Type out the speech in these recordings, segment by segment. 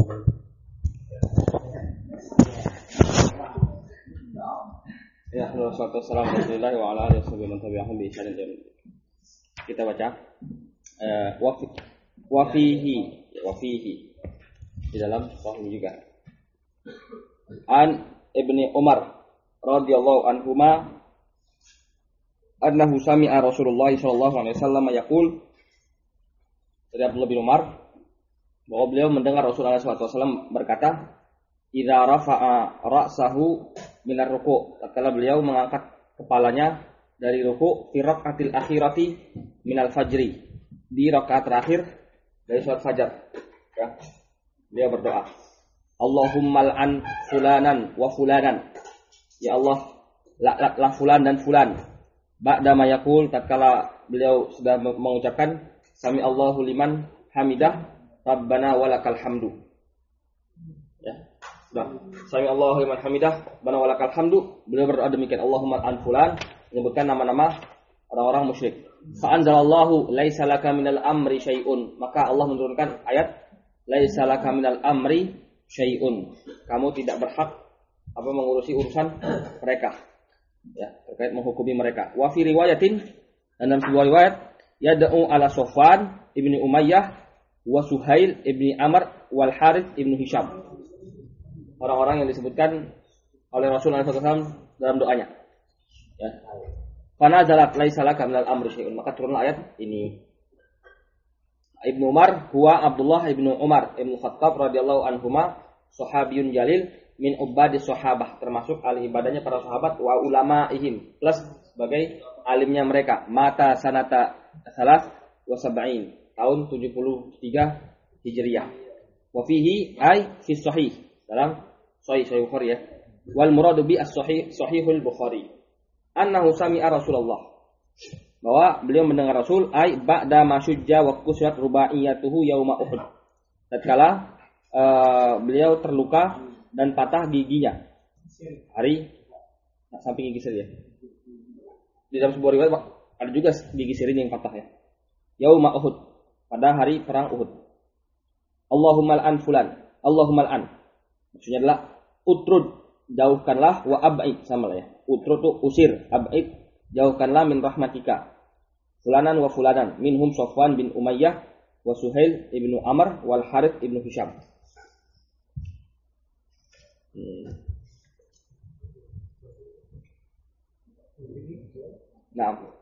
Ya, wassalamualaikum warahmatullahi wa ala alihi wasallam bi ihsan. Kita baca wa fihi di dalam sahih juga. An Ibni Umar radhiyallahu anhuma annahu sami'a Rasulullah sallallahu alaihi wasallam yaqul, dari Abdullah bin Umar bahwa beliau mendengar Rasulullah sallallahu alaihi wasallam berkata, idza rafa'a ra'sahu minar ruku', tatkala beliau mengangkat kepalanya dari ruku' fi raqatil akhirati minal fajri, di rakaat terakhir dari salat fajar, ya. Beliau berdoa, Allahumma al'an fulanan wa fulanan, ya Allah laknatlah fulan dan fulan. Ba'da ma yaqul, tatkala beliau sudah mengucapkan sami Allahu liman hamidah rabbana walakal hamdu, ya. Sudah sami Allahu liman hamidah rabbana walakal hamdu, beliau berdoa demikian, Allahumma an fulan, menyebutkan nama-nama orang-orang musyrik. Fa anzalallahu laisa laka minal amri syai'un, maka Allah menurunkan ayat laisa laka minal amri syai'un, kamu tidak berhak mengurusi urusan mereka, ya, terkait menghukumi mereka. Wa fi riwayatin, dalam sebuah riwayat, yad'u ala Sofwan ibni Umayyah wa Suhail ibni Amr wal Harith ibni Hisham, orang-orang yang disebutkan oleh Rasulullah SAW dalam doanya, ya. Fanazalat laisa laka minal amri syai'un, maka turunlah ayat ini. Ibnu Umar huwa Abdullah ibnu Umar ibnu Khattab radhiyallahu anhuma, sahabiyun jalil min ubadis sahabah, termasuk ahli ibadahnya para sahabat, wa ulamaihim, plus sebagai alimnya mereka, mata sanata salas wa sab'in, tahun 73 Hijriah. Wa fihi ay fi sahih, dalam sahih Bukhari, ya. Wal muradu bi as-sahih sahihul Bukhari annahu sami'a Rasulullah, bahwa beliau mendengar Rasul, ay ba'da masyujja wa kusrat rubaiyatuhu yauma Uhud, tatkala beliau terluka dan patah giginya hari samping gigi seri, ya. Di dalam sebuah riwayat ada juga gigi seri yang patah, ya. Yauma Uhud, pada hari perang Uhud. Allahumma al'an fulan, Allahumma al'an, maksudnya adalah utrud, jauhkanlah, wa ab'id, sama lah, ya. Utrud itu usir, ab'id jauhkanlah, min rahmatika fulanan wa fulanan, minhum Sofwan bin Umayyah wa Suhail ibnu Amr wal Harith ibnu Hisham. Nah,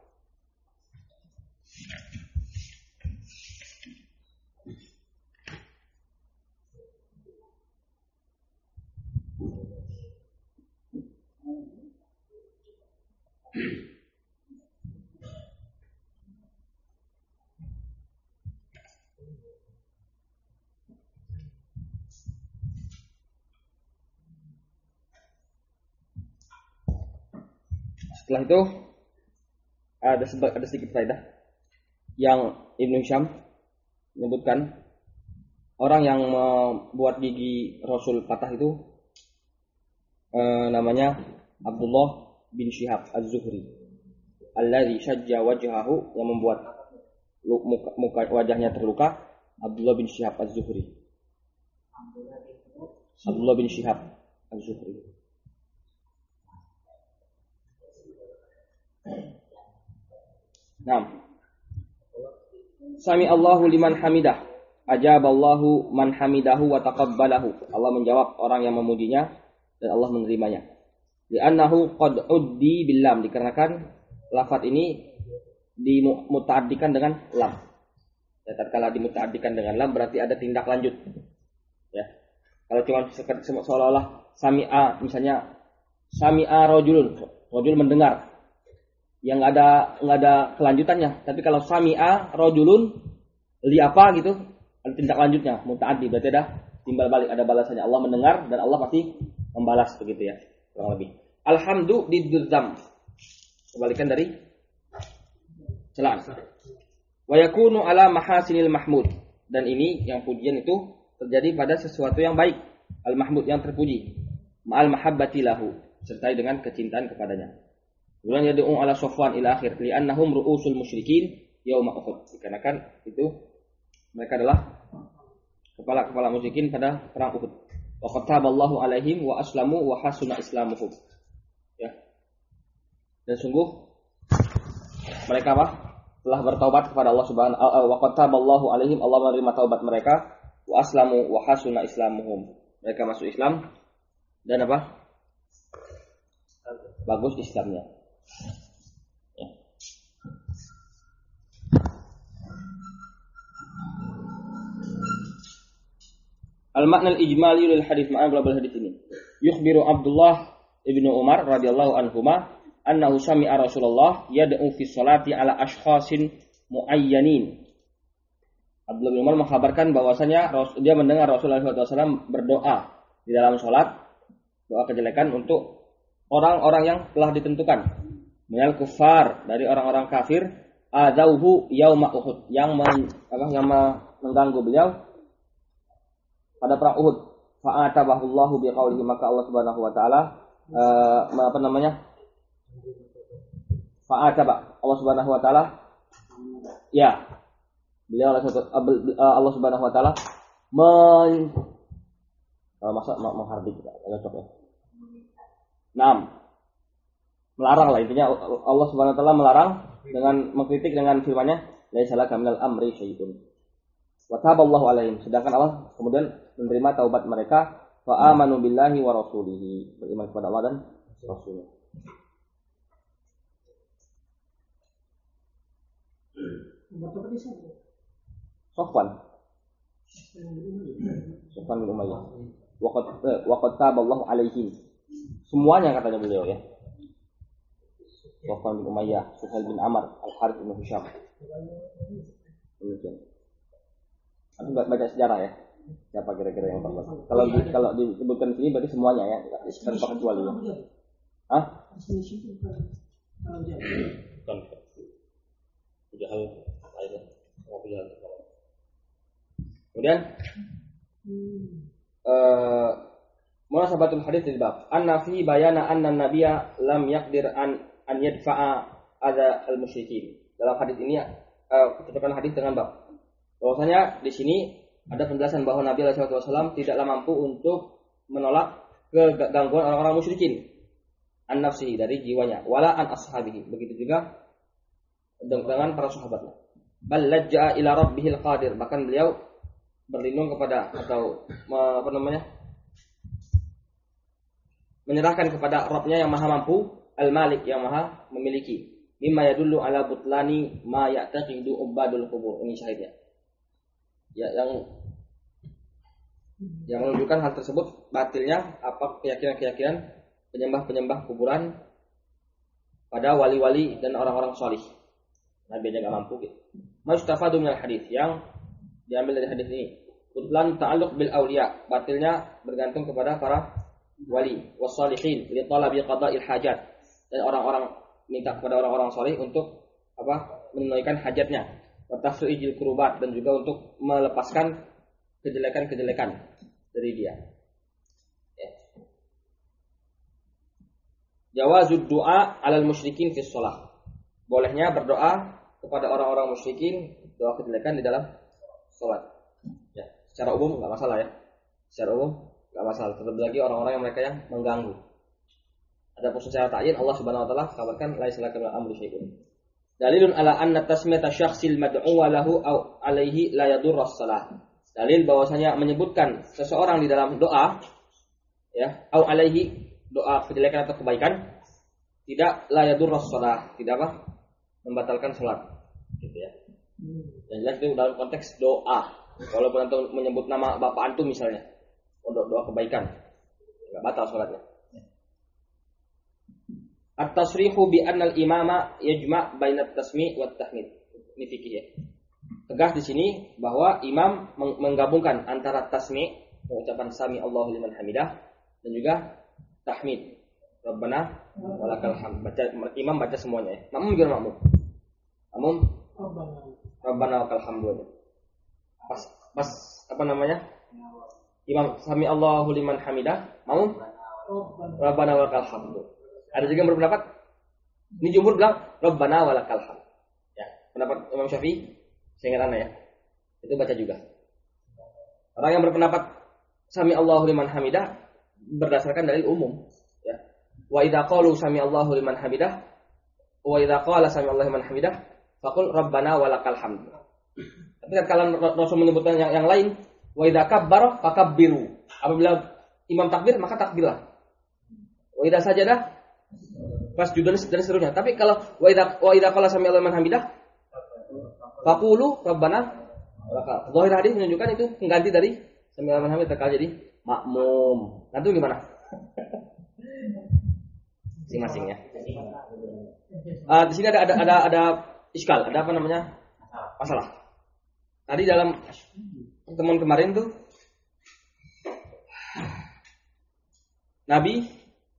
setelah itu ada sedikit faedah yang Ibnu Hisham menyebutkan, orang yang membuat gigi Rasul patah itu namanya Abdullah bin Syihab Az-Zuhri, alladzi syajja wajhahu, yang membuat muka wajahnya terluka, Abdullah bin Syihab Az-Zuhri. Abdullah bin Syihab Az-Zuhri. Nah, sami Allahu liman hamidah, ajaballahu man hamidahu wa taqabbalahu, Allah menjawab orang yang memujinya dan Allah menerimanya. Li'annahu qad uddi bil lam, dikarenakan lafaz ini dimuta'addikan dengan lam. Ya, tatkala dimuta'addikan dengan lam berarti ada tindak lanjut, ya. Kalau cuma seolah-olah sami'a, misalnya sami'a rajulun, rajul mendengar, yang enggak ada kelanjutannya. Tapi kalau sami'a rajulun li apa gitu, ada tindak lanjutnya, muta'addi, berarti ada timbal balik, ada balasannya. Allah mendengar dan Allah pasti membalas, begitu, ya, kurang lebih. Alhamdu didzam, kebalikan dari celaan. Wa yakunu ala mahasinil mahmud, dan ini yang pujian itu terjadi pada sesuatu yang baik, al mahmud, yang terpuji, ma'al mahabbati lahu, sertai dengan kecintaan kepadanya. Kemudian yad'u ala Sofwan ila akhir, li'annahum ru'usul musyrikin yauma Uhud, dikarenakan itu mereka adalah kepala-kepala musyrikin pada perang Uhud. Wa kataballahu alaihim wa aslamu wa hasuna islamuhum. Ya. Dan sungguh mereka telah bertaubat kepada Allah Subhanahu wa kataballahu alaihim, Allah menerima taubat mereka, wa aslamu wa hasuna islamuhum. Mereka masuk Islam dan bagus Islamnya. Ya. Al-makna al-ijmali lil hadis, makna global hadis ini. Yukhbiru Abdullah ibnu Umar radhiyallahu anhuma annahu sami'a Rasulullah yad'u fi sholati ala ashkhasin muayyanin. Abdullah bin Umar mengkhabarkan bahwasanya dia mendengar Rasulullah SAW berdoa di dalam sholat, doa kejelekan untuk orang-orang yang telah ditentukan. Minal kufar, dari orang-orang kafir, adzauhu yauma Uhud, yang mengganggu beliau pada perang Uhud. Fa'atabahullahu biqaulihi, maka Allah Subhanahu wa taala fa'ataba, Allah Subhanahu wa taala beliau Allah Subhanahu wa taala menghardik kita cocok ya. Melarang lah, intinya Allah Subhanahu wa taala melarang dengan mengkritik dengan firman-Nya, laisa laka minal amri syai'un. Wa taballahu alaihim, sedangkan Allah kemudian menerima taubat mereka, wa amanu billahi wa rasulihi, beriman kepada Allah dan Rasulnya. Sofwan bin Umayyah. Wa qad taballahu alaihim. Semuanya katanya beliau ya. Sofwan bin Umayyah, Suhail bin Amr, Al-Harith bin Hisham. Aku baca sejarah ya. Siapa kira-kira yang terlibat? Kalau disebutkan sini berarti semuanya ya, tanpa kecuali ya. Hah? Bukan. Jahal lainnya. Kemudian munasabatul hadits di bab anna fi bayana anna nabiyya lam yaqdir an yadfa'a adza al-musyrikin. Dalam hadis ini kecocokan hadis dengan bab bahwasanya di sini ada penjelasan bahwa Nabi sallallahu alaihi wasallam tidaklah mampu untuk menolak kegangguan orang-orang musyrikin an nafsihi, dari jiwanya, wala an ashabihi, begitu juga dengan para sahabatnya. Bal lajja'a ila rabbihil qadir, bahkan beliau berlindung kepada atau menyerahkan kepada Rabb-nya yang maha mampu, al-malik, yang maha memiliki. Mimma yadullu ala butlani ma ya'taqidu ubadul qubur. Ini syahidnya. Ya, yang menunjukkan hal tersebut batilnya apa keyakinan-keyakinan penyembah-penyembah kuburan pada wali-wali dan orang-orang salih. Nabi aja enggak mampu gitu. Mustafadu minal hadis, yang diambil dari hadis ini. Butlan ta'alluq bil auliya, batilnya bergantung kepada para wali wassalihin li talabi qada'il hajat, dan orang-orang minta kepada orang-orang saleh untuk menunaikan hajatnya, wa tafrijil kurubat, dan juga untuk melepaskan kejelekan-kejelekan dari dia. Ya. Jawazud du'a 'alal musyrikin fi shalah. Bolehnya berdoa kepada orang-orang musyrikin, doa kejelekan di dalam salat. Ya, secara umum enggak masalah ya. Secara umum enggak masalah, terlebih lagi orang-orang yang mereka yang mengganggu. Adapun secara ta'yin, Allah Subhanahu wa taala kabarkan laisa laka minal amri syai'un. Dalilun ala anna tasmiyata syakhsil mad'u lahu aw alaihi la yadurru as-salah. Dalil bahwasanya menyebutkan seseorang di dalam doa ya, aw alaihi, doa kejelekan atau kebaikan, tidak la yadurru as-salah, tidak membatalkan salat gitu ya. Yang jelas itu dalam konteks doa. Walaupun antum menyebut nama bapak antum misalnya untuk doa kebaikan, enggak batal salatnya. At-tasrihu bi anna al-imama yajma' baina at-tasmi' wa at-tahmid. Ini fikih ya. Tegas di sini bahwa imam menggabungkan antara tasmi', mengucapkan sami Allahu liman hamidah, dan juga tahmid. Rabbana walakal hamd. Imam baca semuanya ya. Makmum juga makmum. Makmum Rabbana walakal hamd. Pas Imam sami Allahu liman hamidah, makmum Rabbana walakal hamd. Ada juga yang berpendapat, ini jumhur bilang Rabbana walakal hamd. Ya, pendapat Imam Syafi'i, seingat ana ya, itu baca juga. Orang yang berpendapat sami Allahu liman hamidah berdasarkan dalil umum, ya. Wa idza qalu sami Allahu liman hamidah wa idza qala sami Allahu liman hamidah faqul rabbana walakal hamd. Tapi kalau Rasul menyebutkan yang lain, wa idza kabbara fakabbiru. Apabila imam takbir maka takbirlah. Wa idza sajadah fasjudu dan seterusnya. Tapi kalau wa idza qala sami Allahu liman hamidah faqulu rabbana walakal. Zahir hadis menunjukkan itu pengganti dari sami Allahu liman hamidah terkala jadi makmum. Nanti gimana? Masing-masing ya. Di sini ada iskal, ada apa namanya? Masalah. Tadi dalam pertemuan kemarin tuh Nabi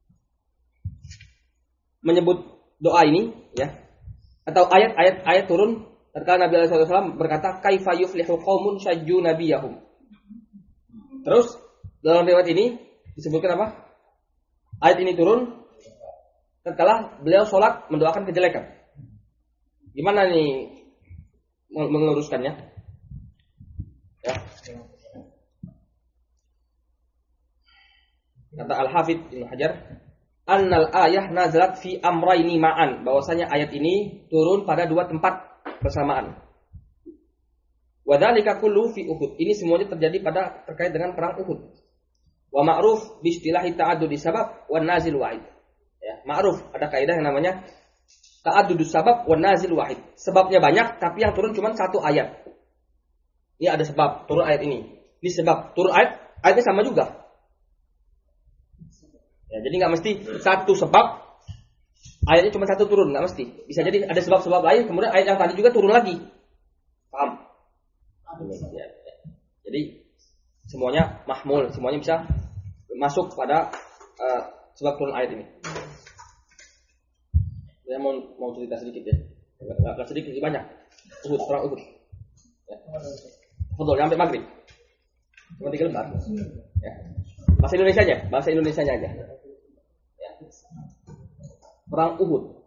menyebut doa ini, ya, atau ayat turun tatkala Nabi sallallahu alaihi wasallam berkata kaifa yuflihu qaumun syajju nabiyahum. Terus dalam riwayat ini disebutkan apa? Ayat ini turun tatkala beliau sholat mendoakan kejelekan. Gimana nih meluruskannya? Ya. Kata Al-Hafidz Ibnu Hajar, annal ayah nazalat fi amrayni ma'an, bahwasanya ayat ini turun pada dua tempat bersamaan. Wa dzalika kullu fi Uhud. Ini semuanya terjadi terkait dengan perang Uhud. Wa ma'ruf bi istilahi ta'addudi sabab wan nazil wahid. Ya, ma'ruf ada kaidah yang namanya ta'addudus sabab wan nazil wahid. Sebabnya banyak tapi yang turun cuma satu ayat. Ini ada sebab turun ayat ini. Ini sebab turun ayatnya sama juga. Ya, jadi nggak mesti satu sebab ayatnya cuma satu turun, nggak mesti. Bisa jadi ada sebab-sebab lain kemudian ayat yang tadi juga turun lagi. Paham? Ya. Jadi semuanya mahmul, semuanya bisa masuk pada sebab turun ayat ini. Saya mau cerita sedikit ya, nggak sedikit sih, banyak. Perang Uhud. Ya. Foto sampai maghrib. Cuma 3 lembar. Ya. Bahasa Indonesianya aja. Ya. Perang Uhud.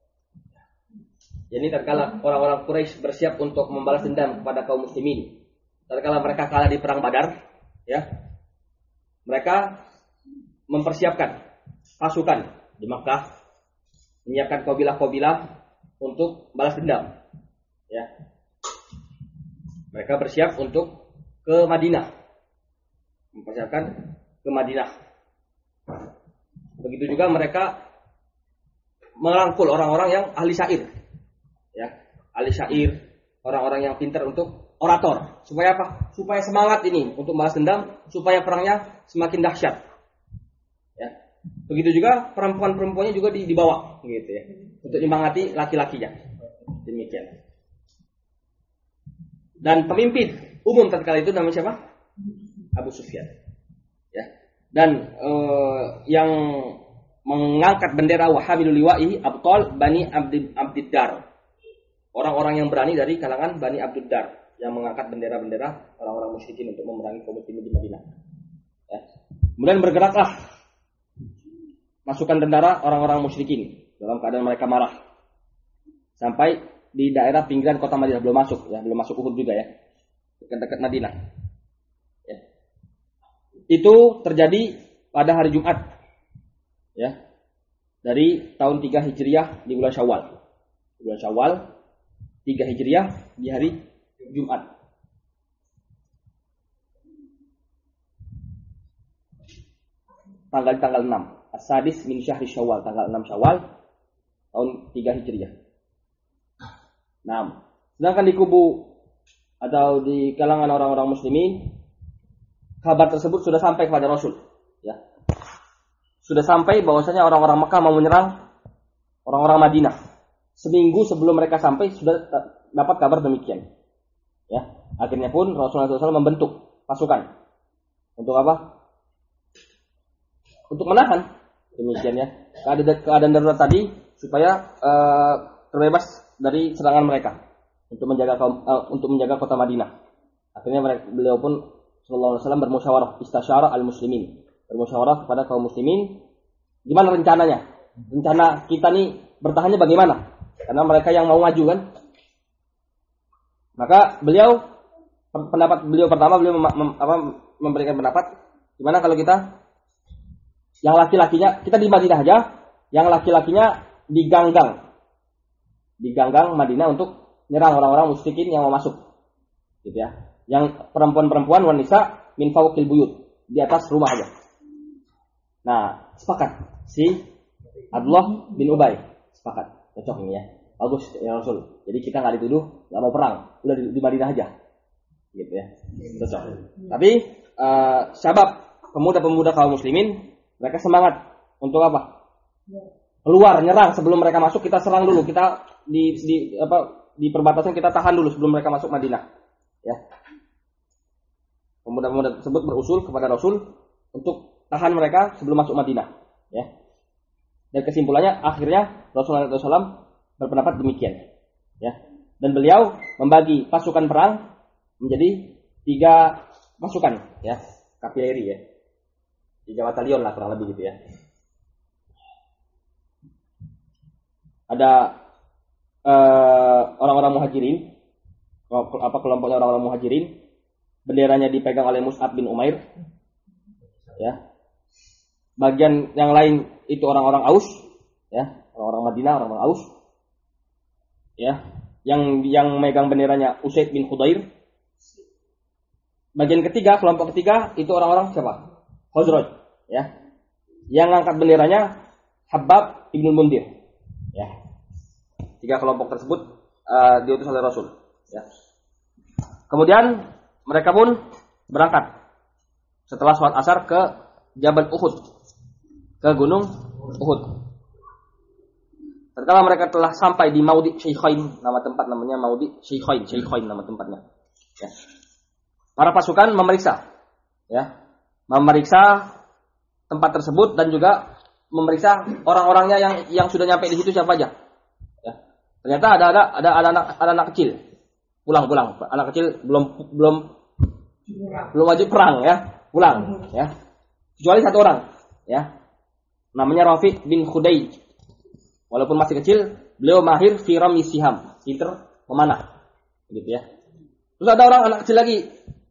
Jadi tatkala orang-orang Quraisy bersiap untuk membalas dendam kepada kaum muslimin, tatkala mereka kalah di perang Badar, ya, mereka mempersiapkan pasukan di Makkah, menyiapkan kabilah-kabilah untuk balas dendam, ya. Mereka bersiap untuk ke Madinah, mempersiapkan ke Madinah. Begitu juga mereka merangkul orang-orang yang ahli syair, ya, ahli syair, orang-orang yang pintar untuk orator. Supaya apa? Supaya semangat ini untuk balas dendam, supaya perangnya semakin dahsyat. Ya. Begitu juga perempuan-perempuannya juga dibawa, gitu ya, untuk menyemangati laki-lakinya. Demikian. Dan pemimpin umum tatkala itu namanya siapa? Abu Sufyan. Ya. Dan yang mengangkat bendera wa hamilul liwa'i abtal Bani Abdiddar. Orang-orang yang berani dari kalangan Bani Abdiddar yang mengangkat bendera-bendera orang-orang musyrikin untuk memerangi kaum muslimin di Madinah. Ya. Kemudian bergeraklah masukan tentara orang-orang musyrikin dalam keadaan mereka marah sampai di daerah pinggiran kota Madinah, belum masuk Uhud juga ya, dekat-dekat Madinah. Ya. Itu terjadi pada hari Jumat, ya, dari tahun 3 Hijriah di bulan Syawal. Bulan Syawal 3 Hijriah di hari Jumat. Tanggal 6. As-sadis min syahri Syawal, tanggal 6 Syawal tahun 3 Hijriah. Nah, sedangkan di kubu atau di kalangan orang-orang muslimin, kabar tersebut sudah sampai kepada Rasul, ya. Sudah sampai bahwasanya orang-orang Mekah mau menyerang orang-orang Madinah. Seminggu sebelum mereka sampai sudah dapat kabar demikian. Ya, akhirnya pun Rasulullah SAW membentuk pasukan untuk apa? Untuk menahan demikian ya. Keadaan darurat tadi supaya terbebas dari serangan mereka untuk menjaga kota Madinah. Akhirnya beliau pun sallallahu alaihi wasallam bermusyawarah, istasyara al-muslimin, bermusyawarah kepada kaum muslimin gimana rencananya. Rencana kita nih bertahannya bagaimana? Karena mereka yang mau maju kan. Maka beliau pendapat beliau pertama, beliau memberikan pendapat gimana kalau kita yang laki-lakinya, kita di Madinah aja, yang laki-lakinya diganggang Madinah untuk nyerang orang-orang musyrikin yang mau masuk, gitu ya. Yang perempuan-perempuan wanita min fawqil buyut, di atas rumah aja. Nah, sepakat si Abdullah bin Ubay, sepakat, cocok ini ya, bagus ya Rasul. Jadi kita nggak dituduh nggak mau perang, udah di Madinah aja, gitu ya, cocok. Tapi sabab pemuda-pemuda kaum muslimin, mereka semangat untuk apa? Keluar nyerang sebelum mereka masuk, kita serang dulu, kita di perbatasan kita tahan dulu sebelum mereka masuk Madinah, ya. Pemuda-pemuda tersebut berusul kepada Rasul untuk tahan mereka sebelum masuk Madinah, ya. Dan kesimpulannya akhirnya Rasulullah SAW berpendapat demikian, ya. Dan beliau membagi pasukan perang menjadi 3 pasukan, ya, kapileri, ya, 3 batalion lah kurang lebih gitu ya. Ada orang-orang muhajirin, kelompoknya orang-orang muhajirin, benderanya dipegang oleh Mus'ab bin Umair, ya. Bagian yang lain itu orang-orang Aus, ya, orang-orang Madinah, orang-orang Aus, ya. Yang megang benderanya Usaid bin Khudair. Bagian ketiga, kelompok ketiga itu orang-orang siapa? Khazraj, ya. Yang angkat benderanya Habab ibn Mundir, ya. 3 kelompok tersebut diutus oleh Rasul, ya. Kemudian mereka pun berangkat setelah sholat asar ke Jabal Uhud, ke gunung Uhud. Tatkala mereka telah sampai di Maudi Syaikhain, nama tempat namanya Maudi Syaikhain nama tempatnya, ya. Para pasukan memeriksa, ya, tempat tersebut dan juga memeriksa orang-orangnya yang sudah nyampe di situ siapa aja. Ya. Ternyata ada anak kecil pulang, anak kecil belum wajib perang, ya, pulang, ya, kecuali 1 orang, ya, namanya Rafi bin Khudaij. Walaupun masih kecil, beliau mahir fi rami siham, pinter memanah, gitu ya. Terus ada anak kecil lagi,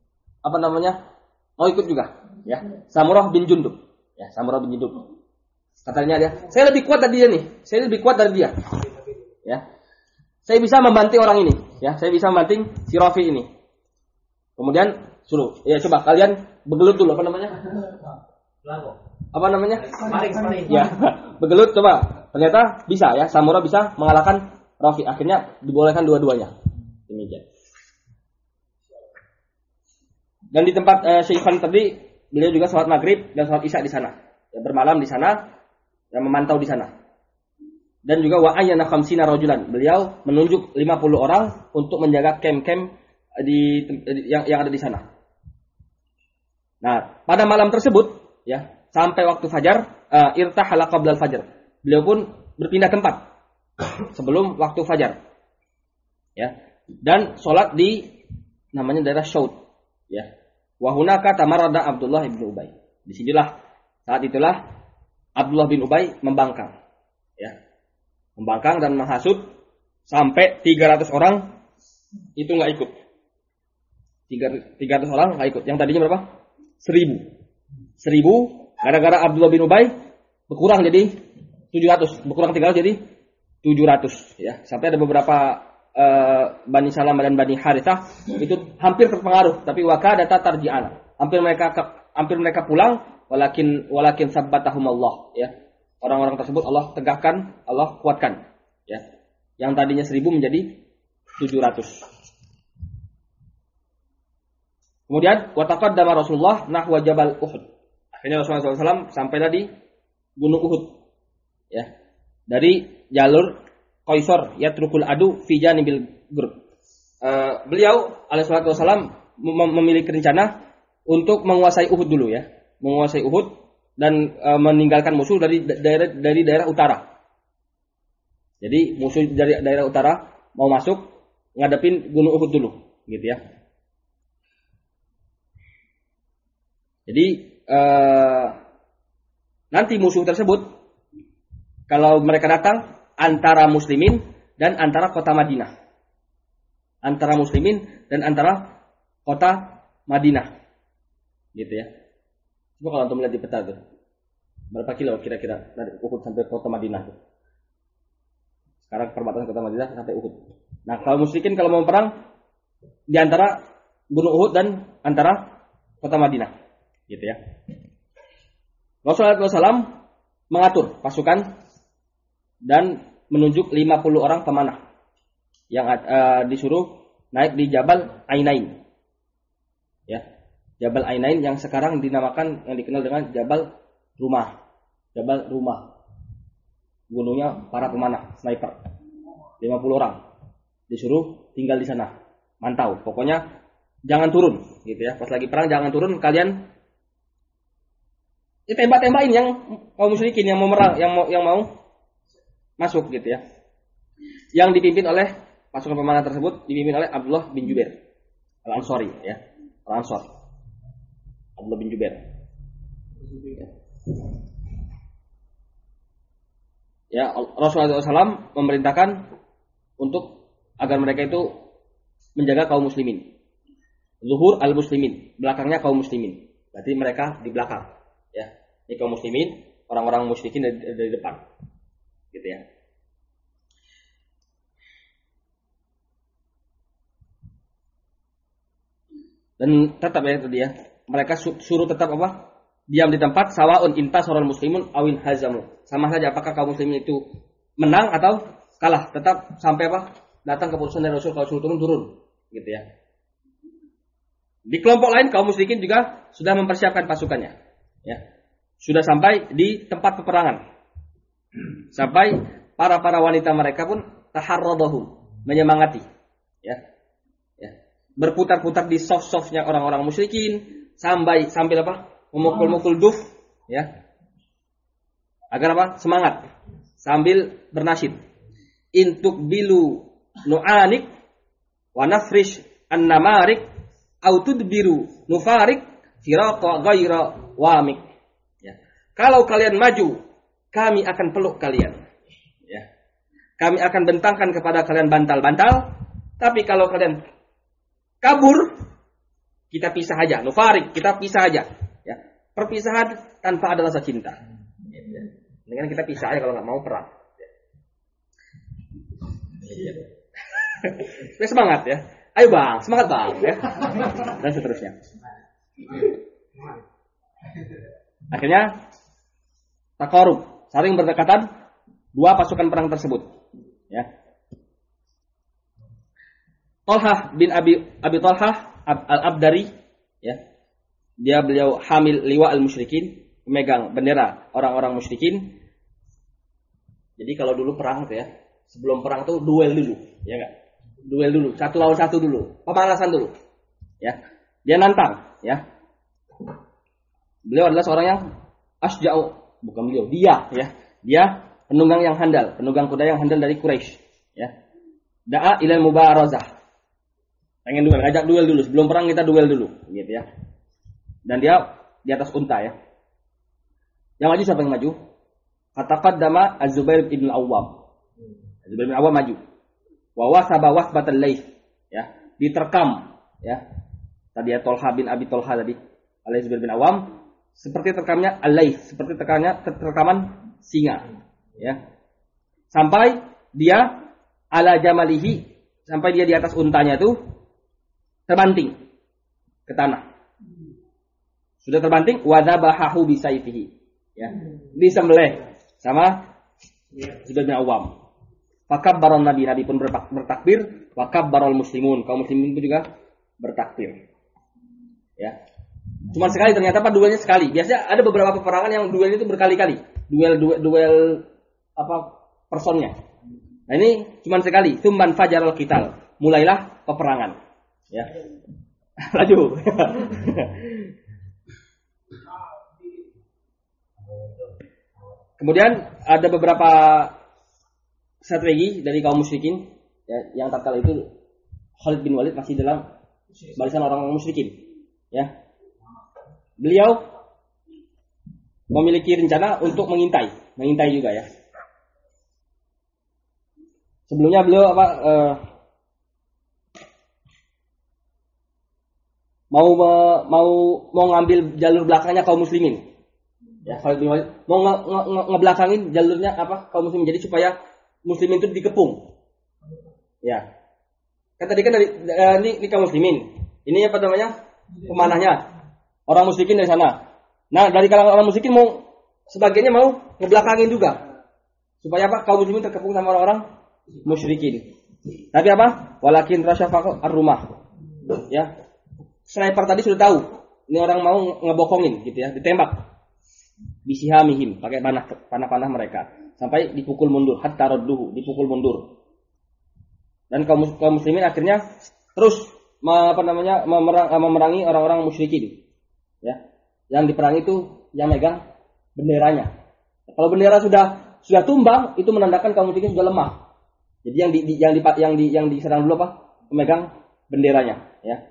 mau ikut juga, ya, Samurah bin Jundub, ya, katanya dia, saya lebih kuat dari dia, ya, saya bisa membanting orang ini, ya, saya bisa membanting si Rafi ini. Kemudian suruh, ya, coba kalian begelut dulu, Maring. Ya, begelut coba. Ternyata bisa, ya, Samurah bisa mengalahkan Rafi. Akhirnya dibolehkan dua-duanya. Demikian. Dan di tempat Syaikhan tadi, beliau juga sholat maghrib dan sholat isya di sana. Ya, bermalam di sana, dan memantau di sana. Dan juga wa'ayyana khamsina rajulan. Beliau menunjuk 50 orang untuk menjaga kem-kem yang ada di sana. Nah, pada malam tersebut, ya, sampai waktu fajar, irtahala qablal fajar. Beliau pun berpindah tempat sebelum waktu fajar, ya, dan sholat di namanya daerah Syaud, ya. Wa hunaka tamarrada Abdullah bin Ubay. Saat itulah Abdullah bin Ubay membangkang, ya, dan menghasut sampai 300 orang itu nggak ikut. 300 orang nggak ikut. Yang tadinya berapa? 1000. Gara-gara Abdullah bin Ubay berkurang jadi 700, berkurang 300 jadi 700, ya. Sampai ada beberapa Bani Salamah dan Bani Harithah itu hampir terpengaruh, tapi wakadata tarji'an. Hampir mereka pulang, walakin sabbatahum Allah, ya. Orang-orang tersebut Allah tegakkan, Allah kuatkan, ya. Yang tadinya 1000 menjadi 700. Kemudian wataqaddama Rasulullah nahwa Jabal Uhud. Akhirnya Rasulullah SAW sampailah di Gunung Uhud, ya, dari jalur Qaisar yatrukul adu fi janibil ghurb. Beliau alaihi salatu wasallam memiliki rencana untuk menguasai Uhud dulu, ya. Menguasai Uhud dan meninggalkan musuh dari daerah utara. Jadi musuh dari daerah utara mau masuk ngadepin Gunung Uhud dulu, gitu, ya. Jadi nanti musuh tersebut kalau mereka datang antara muslimin dan antara kota Madinah. Antara muslimin dan antara kota Madinah. Gitu ya. Coba kalau antum lihat di peta tuh. Berapa kilo kira-kira dari Uhud sampai kota Madinah tuh? Sekarang perbatasan kota Madinah sampai Uhud. Nah, kalau musyrikin kalau mau perang di antara Gunung Uhud dan antara kota Madinah. Gitu ya. Rasulullah SAW mengatur pasukan dan menunjuk 50 orang pemanah yang disuruh naik di Jabal Ainain. Ya. Jabal Ainain yang sekarang dinamakan, yang dikenal dengan Jabal Rumah. Jabal Rumah. Gunungnya para pemanah, sniper. 50 orang disuruh tinggal di sana. Mantau. Pokoknya jangan turun, gitu ya. Pas lagi perang jangan turun, kalian tembak-tembakin yang kaum musyrikin yang mau merang, yang mau masuk, gitu ya. Yang dipimpin oleh pasukan pemanah tersebut dipimpin oleh Abdullah bin Jubair Al-Ansari, ya. Al-Ansar. Abdullah bin Jubair. Ya, Rasulullah SAW memerintahkan untuk agar mereka itu menjaga kaum muslimin. Zuhur al-muslimin, belakangnya kaum muslimin. Berarti mereka di belakang, ya. Ini kaum muslimin, orang-orang musyrikin dari depan. Gitu ya. Dan tetap ya tadi ya, mereka suruh tetap apa? Diam di tempat, sawaun intasarul muslimun awin hazamu. Sama saja apakah kaum muslimin itu menang atau kalah, tetap sampai apa? Datang keputusan dari Rasul, kalau suruh turun, gitu ya. Di kelompok lain kaum musyrikin juga sudah mempersiapkan pasukannya, ya. Sudah sampai di tempat peperangan. Sampai para wanita mereka pun taharradahum, menyemangati, ya. Berputar-putar di soft-softnya orang-orang musyrikin sambil apa? Memukul-mukul duf, ya. Agar apa? Semangat. Sambil bernasyid. Intuk bilu nu'anik wa nafrish an-namarik au tudbiru nufarik firaqa ghaira wamik. Ya. Kalau kalian maju, kami akan peluk kalian. Ya. Kami akan bentangkan kepada kalian bantal-bantal, tapi kalau kalian kabur, kita pisah aja. Nufarik, kita pisah aja. Ya. Perpisahan tanpa ada rasa cinta. Ya. Dengan kita pisah aja kalau nggak mau perang. Ya. Semangat ya. Ayo bang, semangat bang. Ya. Dan seterusnya. Akhirnya takarub, saling berdekatan dua pasukan perang tersebut. Ya. Talhah bin Abi Talhah Al-Abdari, ya. Beliau hamil liwa al-musyrikin, pemegang bendera orang-orang musyrikin. Jadi kalau dulu perang tuh ya, sebelum perang tuh duel dulu, ya enggak? Duel dulu, 1 lawan 1 dulu, pemanasan dulu. Ya. Dia nantang, ya. Beliau adalah seorang yang asja'u, bukan beliau, dia, ya. Dia penunggang yang handal, penunggang kuda yang handal dari Quraisy, ya. Da'a ilal mubarazah. Pengen duel, ngajak duel dulu. Sebelum perang kita duel dulu, gitu ya. Dan dia di atas unta, ya. Yang maju siapa yang maju? Fataqaddama Az-Zubair bin Al-Awwam. Az-Zubair bin Al-Awwam maju. Wa wasaba wasbatal laif, ya. Diterkam, ya. Tadi ya Talha bin Abi Talha tadi. Az-Zubair bin Al-Awwam seperti terkamnya al-laif, seperti terkaman singa, ya. Sampai dia ala jamalihi, sampai dia di atas untanya tuh terbanting ke tanah. Sudah terbanting, wadzabahu bisayfihi, ya. Disembelih sama Zubair bin Awam. Fakabbaran Nabi pun bertakbir, wakabbaral muslimun, kaum muslimin pun juga bertakbir. Ya. Cuma sekali ternyata apa duelnya sekali. Biasanya ada beberapa peperangan yang duelnya itu berkali-kali. Duel apa personnya. Nah ini cuma sekali. Tsumman fajaral qital. Mulailah peperangan. Ya. Laju. Kemudian ada beberapa strategi dari kaum musyrikin, ya, yang tatkala itu Khalid bin Walid masih dalam barisan orang musyrikin, ya. Beliau memiliki rencana untuk mengintai juga, ya. Sebelumnya beliau mau ngambil jalur belakangnya kaum muslimin. Ya, Khalid bin Walid mau ngebelakangin jalurnya kaum muslimin, jadi supaya muslimin itu dikepung. Ya. Kan tadi kan dari ini kaum muslimin. Ini apa namanya? Pemanahnya. Orang musyrikin dari sana. Nah, dari kalangan orang musyrikin mau sebagiannya mau ngebelakangin juga. Supaya kaum muslimin terkepung sama orang-orang musyrikin. Tapi walakin rasyafa ar-rumah. Ya. Sniper tadi sudah tahu. Ini orang mau ngebokongin gitu ya, ditembak. Bisihamihim, pakai panah mereka. Sampai dipukul mundur, hatta radduhu, dipukul mundur. Dan kaum muslimin akhirnya terus memerangi orang-orang musyrikin. Ya. Yang diperangi itu yang megang benderanya. Kalau bendera sudah tumbang, itu menandakan kaum musyrikin sudah lemah. Jadi yang diserang dulu pemegang benderanya, ya.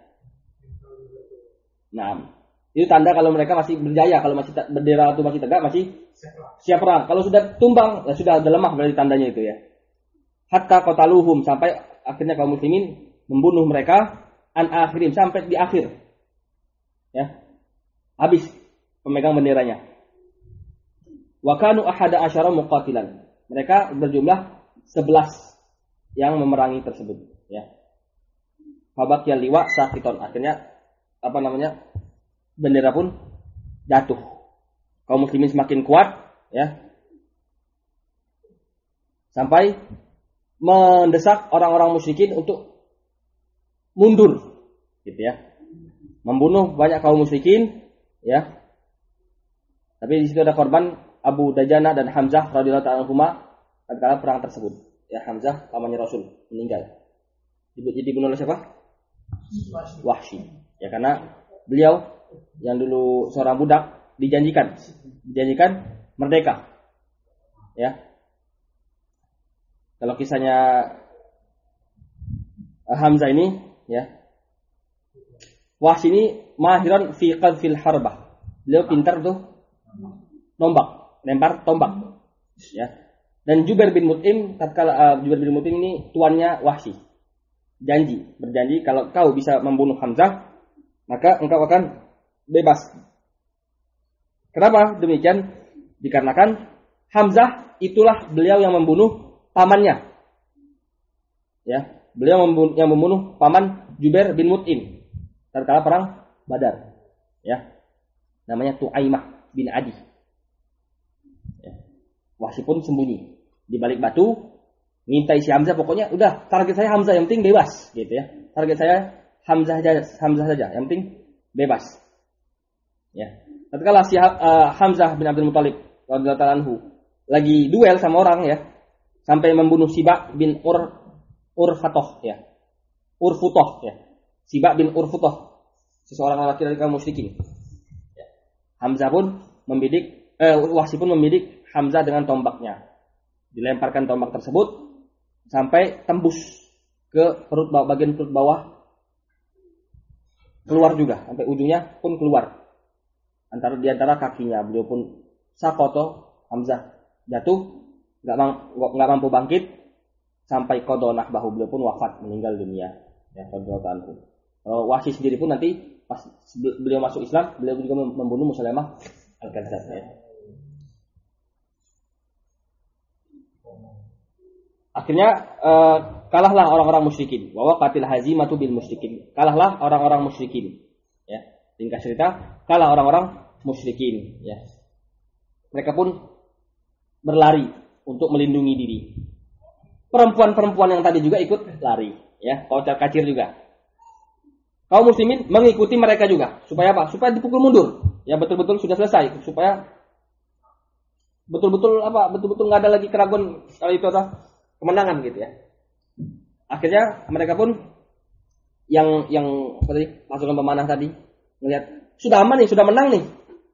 Nah, itu tanda kalau mereka masih berjaya, kalau masih bendera itu masih tegak, masih siap perang. Kalau sudah tumbang, ya sudah lemah, berarti tandanya itu ya. Hatta qataluhum, sampai akhirnya kaum muslimin membunuh mereka an akhirin, sampai di akhir. Ya. Habis pemegang benderanya. Wa kanu ahada asyara muqatilan. Mereka berjumlah 11 yang memerangi tersebut, ya. Fabaqiyal liwa saqiton, akhirnya bendera pun jatuh. Kaum muslimin semakin kuat, ya. Sampai mendesak orang-orang musyrikin untuk mundur, gitu ya. Membunuh banyak kaum musyrikin, ya. Tapi di situ ada korban Abu Dajana dan Hamzah radhiyallahu ta'ala anhuma tatkala perang tersebut. Ya, Hamzah pamannya Rasul meninggal. Dibunuh oleh siapa? Wahsy. Ya, karena beliau yang dulu seorang budak dijanjikan merdeka. Ya. Kalau kisahnya Hamzah ini, ya. Wahsy ini mahiran fi qadfil harbah. Beliau pintar tuh lempar tombak. Ya. Dan Jubair bin Mut'im, tatkala Jubair bin Mut'im ini tuannya Wahsy. Berjanji kalau kau bisa membunuh Hamzah, maka engkau akan bebas. Kenapa demikian? Dikarenakan Hamzah itulah beliau yang membunuh pamannya. Ya, beliau yang membunuh paman Jubair bin Mut'im tatkala perang Badar. Ya. Namanya Tu'aimah bin Adi. Ya. Wahsy pun sembunyi di balik batu, minta isi Hamzah, pokoknya udah target saya Hamzah, yang penting bebas, gitu ya. Target saya Hamzah saja, yang penting bebas. Ya. Tatkala Hamzah bin Abdul Muthalib radhiyallahu ta'ala anhu lagi duel sama orang, ya, sampai membunuh Siba bin Urfutoh, ya. Siba bin Urfutoh, seseorang laki-laki kaum musyrikin. Ya. Hamzah pun Wahsy pun membidik Hamzah dengan tombaknya. Dilemparkan tombak tersebut sampai tembus ke bagian perut bawah, keluar juga sampai ujungnya pun keluar. Di antara kakinya beliau pun sakoto, Hamzah jatuh, nggak mampu bangkit sampai qadonah bahu, beliau pun wafat, meninggal dunia. Ya, radhiyallahu. Kalau Wahsy sendiri pun nanti pas beliau masuk Islam, beliau juga membunuh Musailamah al-Kadzdzab. Ya. Akhirnya kalahlah orang-orang musyrikin. Wa waqatil hazimatu bil musyrikin. Kalahlah orang-orang musyrikin. Ya, ringkas cerita, kalah orang-orang musyrikin, ya. Mereka pun berlari untuk melindungi diri. Perempuan-perempuan yang tadi juga ikut lari, ya, kocar-kacir juga. Kaum muslimin mengikuti mereka juga. Supaya apa? Supaya dipukul mundur. Ya, betul-betul sudah selesai, supaya betul-betul enggak ada lagi keraguan kalau itu adalah kemenangan, gitu ya. Akhirnya mereka pun yang pasukan pemanah tadi melihat sudah aman nih, sudah menang nih.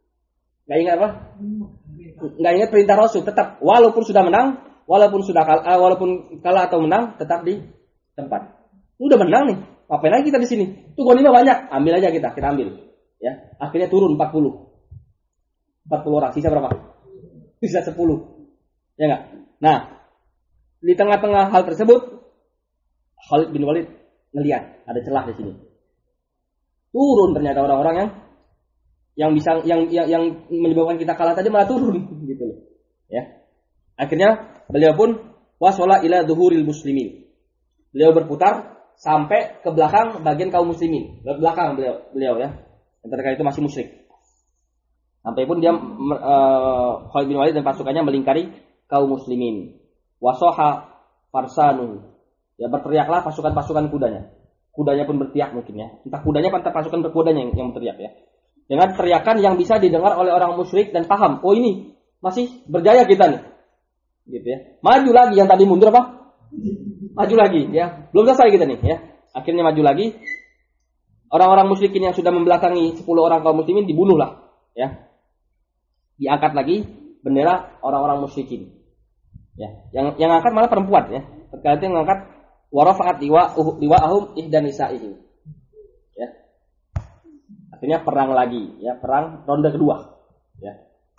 Enggak ingat perintah Rasul, tetap walaupun sudah menang, walaupun kalah atau menang, tetap di tempat. Udah menang nih, ngapain lagi kita di sini? Tuh ghanimah banyak, ambil aja kita ambil. Ya, akhirnya turun 40 orang, sisa berapa? Sisa 10. Ya enggak? Nah, di tengah-tengah hal tersebut, Khalid bin Walid ngelihat ada celah di sini. Turun ternyata orang-orang yang bisa yang menyebabkan kita kalah tadi malah turun gitu loh. Ya. Akhirnya beliau pun wasala ila dhuhuril muslimin. Beliau berputar sampai ke belakang bagian kaum muslimin. Belakang beliau ya. Yang terkait itu masih musyrik. Sampai pun dia Khalid bin Walid dan pasukannya melingkari kaum muslimin. Wasoha farsanu. Ya berteriaklah pasukan-pasukan kudanya. Kudanya pun berteriak mungkin ya. Entah kudanya atau pasukan berkudanya yang berteriak ya. Dengan teriakan yang bisa didengar oleh orang musyrik dan paham. Oh ini masih berjaya kita nih. Gitu ya. Maju lagi yang tadi mundur apa? Maju lagi ya. Belum selesai kita nih ya. Akhirnya maju lagi. Orang-orang musyrikin yang sudah membelakangi 10 orang kaum muslimin dibunuhlah ya. Diangkat lagi bendera orang-orang musyrikin. Ya, yang angkat malah perempuan ya. Terkait yang angkat warafa'at liwa'ahum ihdan nisa'ihim. Ya. Akhirnya perang lagi ya, perang ronde kedua ya.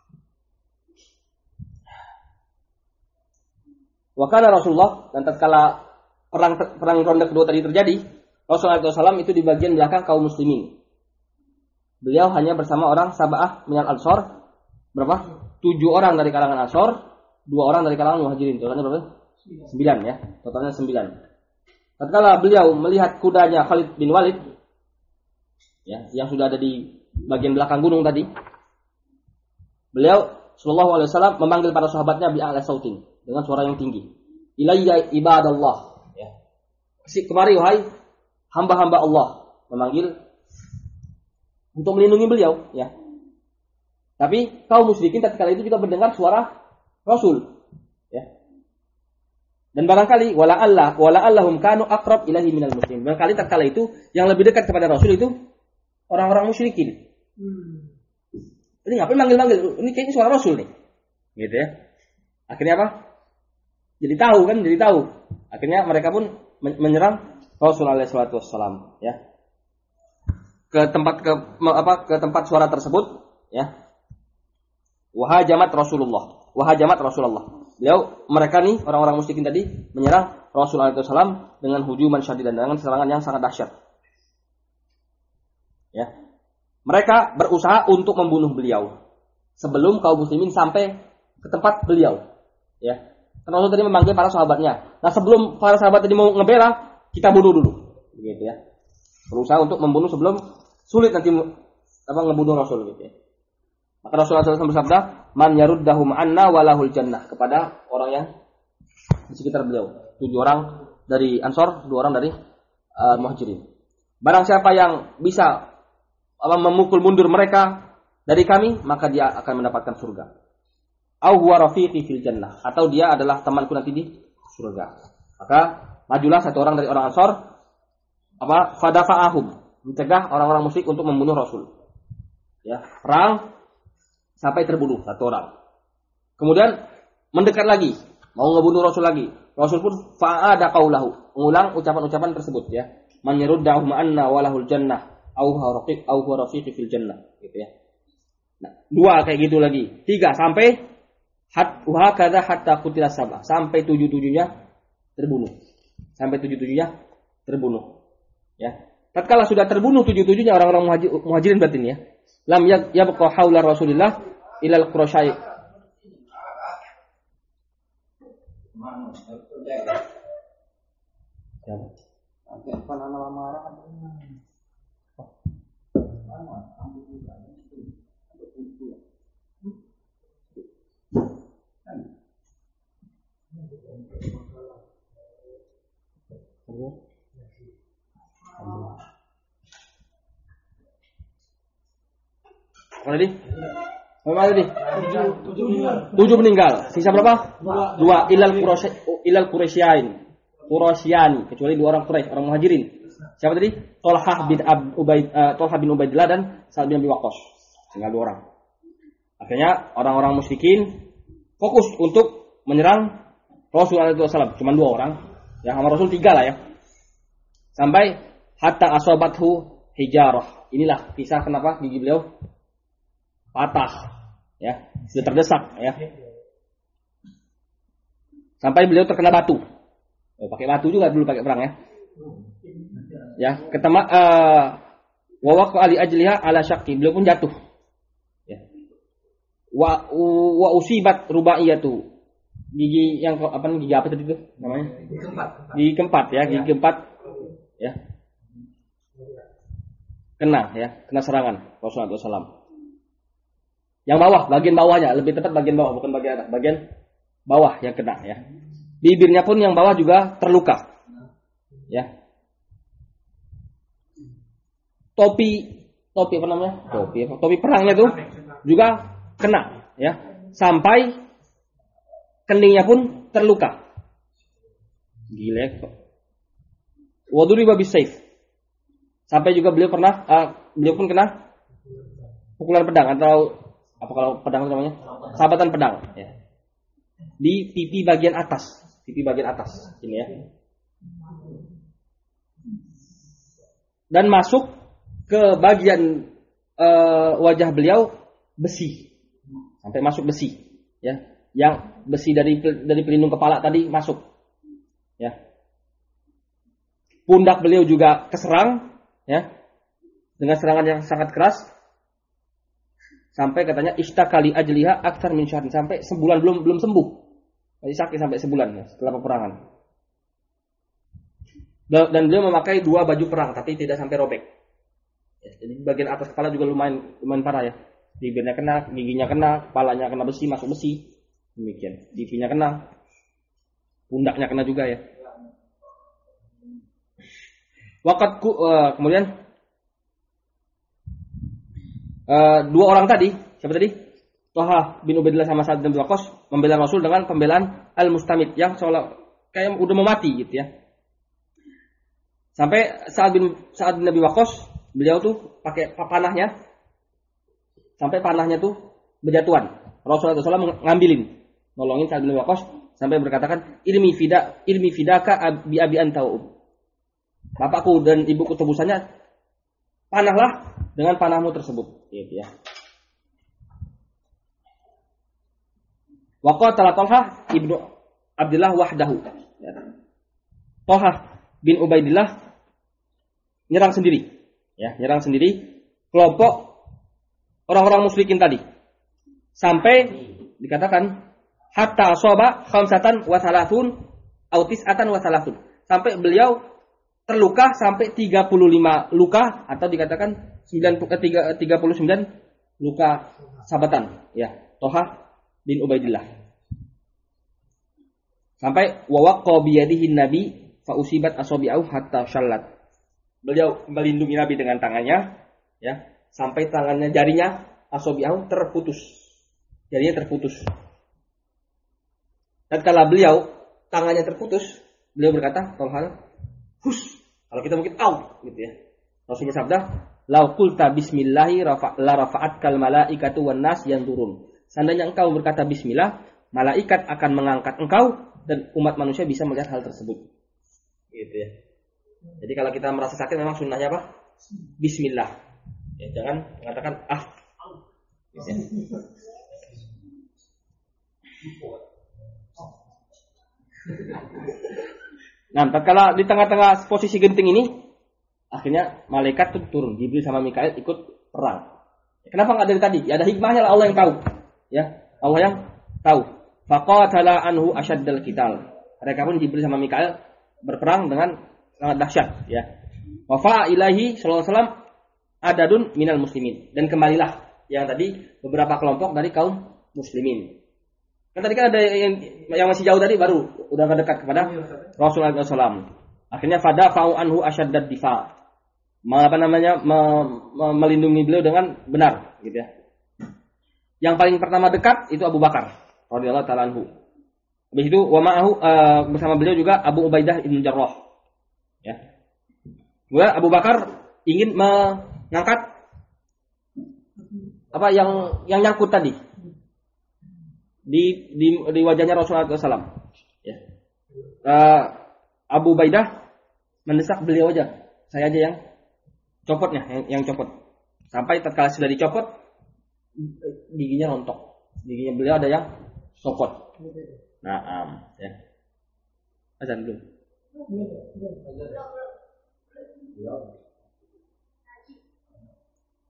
Wa kana Rasulullah, dan tatkala perang ronde kedua tadi terjadi, Rasulullah SAW itu di bagian belakang kaum muslimin. Beliau hanya bersama orang Sab'ah minal Ansor. Berapa? 7 orang dari kalangan Ansor, 2 orang dari kalangan Muhajirin. Totalnya berapa? 9 ya. Totalnya 9. Tatkala beliau melihat kudanya Khalid bin Walid ya, yang sudah ada di bagian belakang gunung tadi, beliau sallallahu alaihi wasallam memanggil para sahabatnya bi'ala sautin, dengan suara yang tinggi. Ilayya ibadallah ya. Kemari wahai hamba-hamba Allah, memanggil untuk melindungi beliau ya. Tapi kaum musyrikin tatkala itu juga mendengar suara Rasul ya. Dan barangkali wala'allahum kanu aqrab ilahi minal muslimin. Barangkali tatkala itu yang lebih dekat kepada Rasul itu orang-orang musyrikin. Ini ngapain manggil-manggil? Ini kayaknya suara Rasul nih. Gitu ya. Akhirnya apa? Jadi tahu. Akhirnya mereka pun menyerang Rasul alaihi salatu wassalam ya. Ke tempat suara tersebut ya. Wahajamat Rasulullah. Mereka nih orang-orang musyrikin tadi menyerang Rasul alaihi wasallam dengan hujuman syadidan, dengan serangan yang sangat dahsyat. Ya. Mereka berusaha untuk membunuh beliau sebelum kaum muslimin sampai ke tempat beliau. Ya. Karena Rasul tadi memanggil para sahabatnya. Nah, sebelum para sahabat tadi mau ngebela, kita bunuh dulu. Begitu ya. Berusaha untuk membunuh sebelum sulit nanti ngebunuh Rasul gitu ya. Maka Rasulullah SAW bersabda, "Man yaruddahum anna walahul jannah," kepada orang yang di sekitar beliau. 7 orang dari Ansor, 2 orang dari Muhajirin. Barang siapa yang bisa memukul mundur mereka dari kami, maka dia akan mendapatkan surga. Au huwa rafiqi fil jannah, atau dia adalah temanku nanti di surga. Maka majulah 1 orang dari orang Ansor, fadafa'ahum, mencegah orang-orang musyrik untuk membunuh Rasul. Ya, perang sampai terbunuh 1 orang. Kemudian mendekat lagi, mau ngebunuh Rasul lagi. Rasul pun fa'ada qaulahu, mengulang ucapan-ucapan tersebut ya. Man yaruddahum anna walahul jannah au huwa rafiqi fil jannah gitu ya. Nah, 2 kayak gitu lagi. 3 sampai hakadha hatta qutila sab'a, sampai 7-7-nya terbunuh. Sampai 7-7-nya terbunuh. Ya. Tatkala sudah terbunuh 7-7-nya orang-orang Muhajirin berarti ini ya. Lam yabqa haula Rasulillah ilal Quraisy. Mana di? Berapa tadi? 7 meninggal. Sisa berapa? 2. Ilal Quraisyain. Kecuali 2 orang Quraisy, orang Muhajirin. Siapa tadi? Tolhah bin Ubaidillah dan Sa'ad bin Abi Waqqas. Tinggal 2 orang. Akhirnya orang-orang musyrikin fokus untuk menyerang Rasulullah SAW. Cuma 2 orang. Ya, sama Rasul 3 lah ya. Sampai hatta asobathu hijarah. Inilah kisah kenapa gigi beliau patah, ya, sudah terdesak, ya. Sampai beliau terkena batu. Pakai batu juga dulu pakai perang ya. Ya, Wa waqa li ajliha ala syaqqi, beliau pun jatuh. Ya. Wa usibat rubaiyatu. Gigi yang gigi apa tadi itu namanya? Gigi keempat ya, gigi keempat ya. Kena serangan Rasulullah SAW. Yang bawah, bagian bawahnya, lebih tepat bagian bawah, bukan bagian atas, bagian bawah yang kena ya. Bibirnya pun yang bawah juga terluka. Ya. Topi apa namanya? Topi perangnya tuh juga kena ya. Sampai keningnya pun terluka. Gila. Waduri babis saif. Sampai juga beliau pun kena pukulan pedang atau apa kalau pedang namanya? Sabatan pedang ya. Di pipi bagian atas ini ya. Dan masuk ke bagian wajah beliau besi. Sampai masuk besi ya. Yang besi dari pelindung kepala tadi masuk. Ya. Pundak beliau juga keserang ya. Dengan serangan yang sangat keras. Sampai katanya istakali ajliha aktsar min syahrin, sampai sebulan belum sembuh. Masih sakit sampai sebulan ya, setelah peperangan. Dan beliau memakai 2 baju perang tapi tidak sampai robek. Ya, jadi bagian atas kepala juga lumayan parah ya. Bibirnya kena, giginya kena, kepalanya kena besi, masuk besi. Demikian. Pipinya kena. Pundaknya kena juga ya. Kemudian 2 orang tadi, siapa tadi? Thalhah bin Ubaidillah sama Sa'ad bin Waqqas membela Rasul dengan pembelaan al-mustamid yang seolah kayak udah mau mati gitu ya. Sampai Sa'ad bin Abi Waqqas, beliau tuh pakai panahnya sampai panahnya tuh berjatuhan. Rasulullah SAW ngambilin, nolongin Sa'ad bin Abi Waqqas sampai berkatakan ilmi fidaka bi abi anta wa bapakku dan ibuku tebusannya panahlah dengan panahmu tersebut gitu ya. Wa qatala Thalhah ibnu Abdullah wahdahu. Thalhah bin Ubaidillah nyerang sendiri kelompok orang-orang musyrikin tadi. Sampai dikatakan hatta asaba khamsatan wa thalathun aw tis'atan wa thalathun. Sampai beliau terluka sampai 35 luka atau dikatakan 39 luka sabatan ya, Thalhah bin Ubaidillah. Sampai wa waqqa bi yadihi nabi fa usibat asabi'u hatta shallat. Beliau melindungi Nabi dengan tangannya ya, sampai tangannya jarinya asabi'u terputus. Jarinya terputus. Dan kalau beliau tangannya terputus, beliau berkata, Thalhah, hus, kalau kita mungkin au gitu ya. Rasul bersabda, "Lau qulta bismillahi la rafa'atkal malaikatu wan nas yang turun." Seandainya engkau berkata bismillah, malaikat akan mengangkat engkau dan umat manusia bisa melihat hal tersebut. Gitu ya. Jadi kalau kita merasa sakit memang sunnahnya apa? Bismillah. Ya, jangan mengatakan gitu ya. Nah, tatkala di tengah-tengah posisi genting ini, akhirnya malaikat itu turun, Jibril sama Mikail ikut perang. Kenapa nggak dari tadi? Ya ada hikmahnya lah, Allah yang tahu. Ya, Allah yang tahu. Faqatala anhu asyaddal qital. Mereka pun Jibril sama Mikail berperang dengan sangat dahsyat. Ya. Wafa ilahi sallallahu alaihi wasallam adadun minal muslimin. Dan kembalilah yang tadi beberapa kelompok dari kaum muslimin. Kan tadi kan ada yang masih jauh tadi baru udah mendekat kepada Rasulullah SAW. Akhirnya fadafa'u anhu asyaddad difa. Melindungi beliau dengan benar, gitu ya. Yang paling pertama dekat itu Abu Bakar radhiyallahu ta'ala anhu. Habis itu wa ma'ahu bersama beliau juga Abu Ubaidah bin Jarrah. Ya. Kemudian Abu Bakar ingin mengangkat apa yang nyangkut tadi di wajahnya Rasulullah SAW. Ya. Abu Ubaidah mendesak beliau aja, saya aja yang copotnya, yang copot. Sampai tatkala sudah dicopot, giginya rontok. Giginya beliau ada yang copot. Nah, ya. Azan dulu.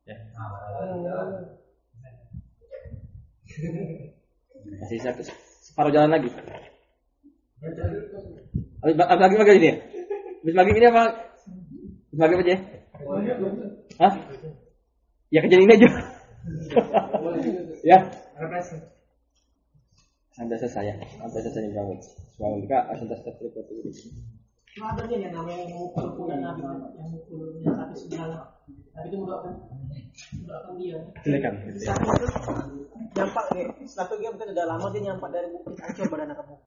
Ya. Masih separuh jalan lagi. Habis maghrib ini ya? Habis maghrib ini apa? Habis maghrib aja ya? Hah? Ya kerjain ini aja. Ya. Sampai selesai ya. Sampai selesai nih kamu. Semoga kita akan tetap berikut ini. Ada nih yang namanya yang mukul Nabi, yang mukulnya satu segala. Tapi itu mudah kan dia. Silakan. Satu itu nyampak nih. Satu dia mungkin udah lama dia nyampak dari bukit Ancol pada anak kamu.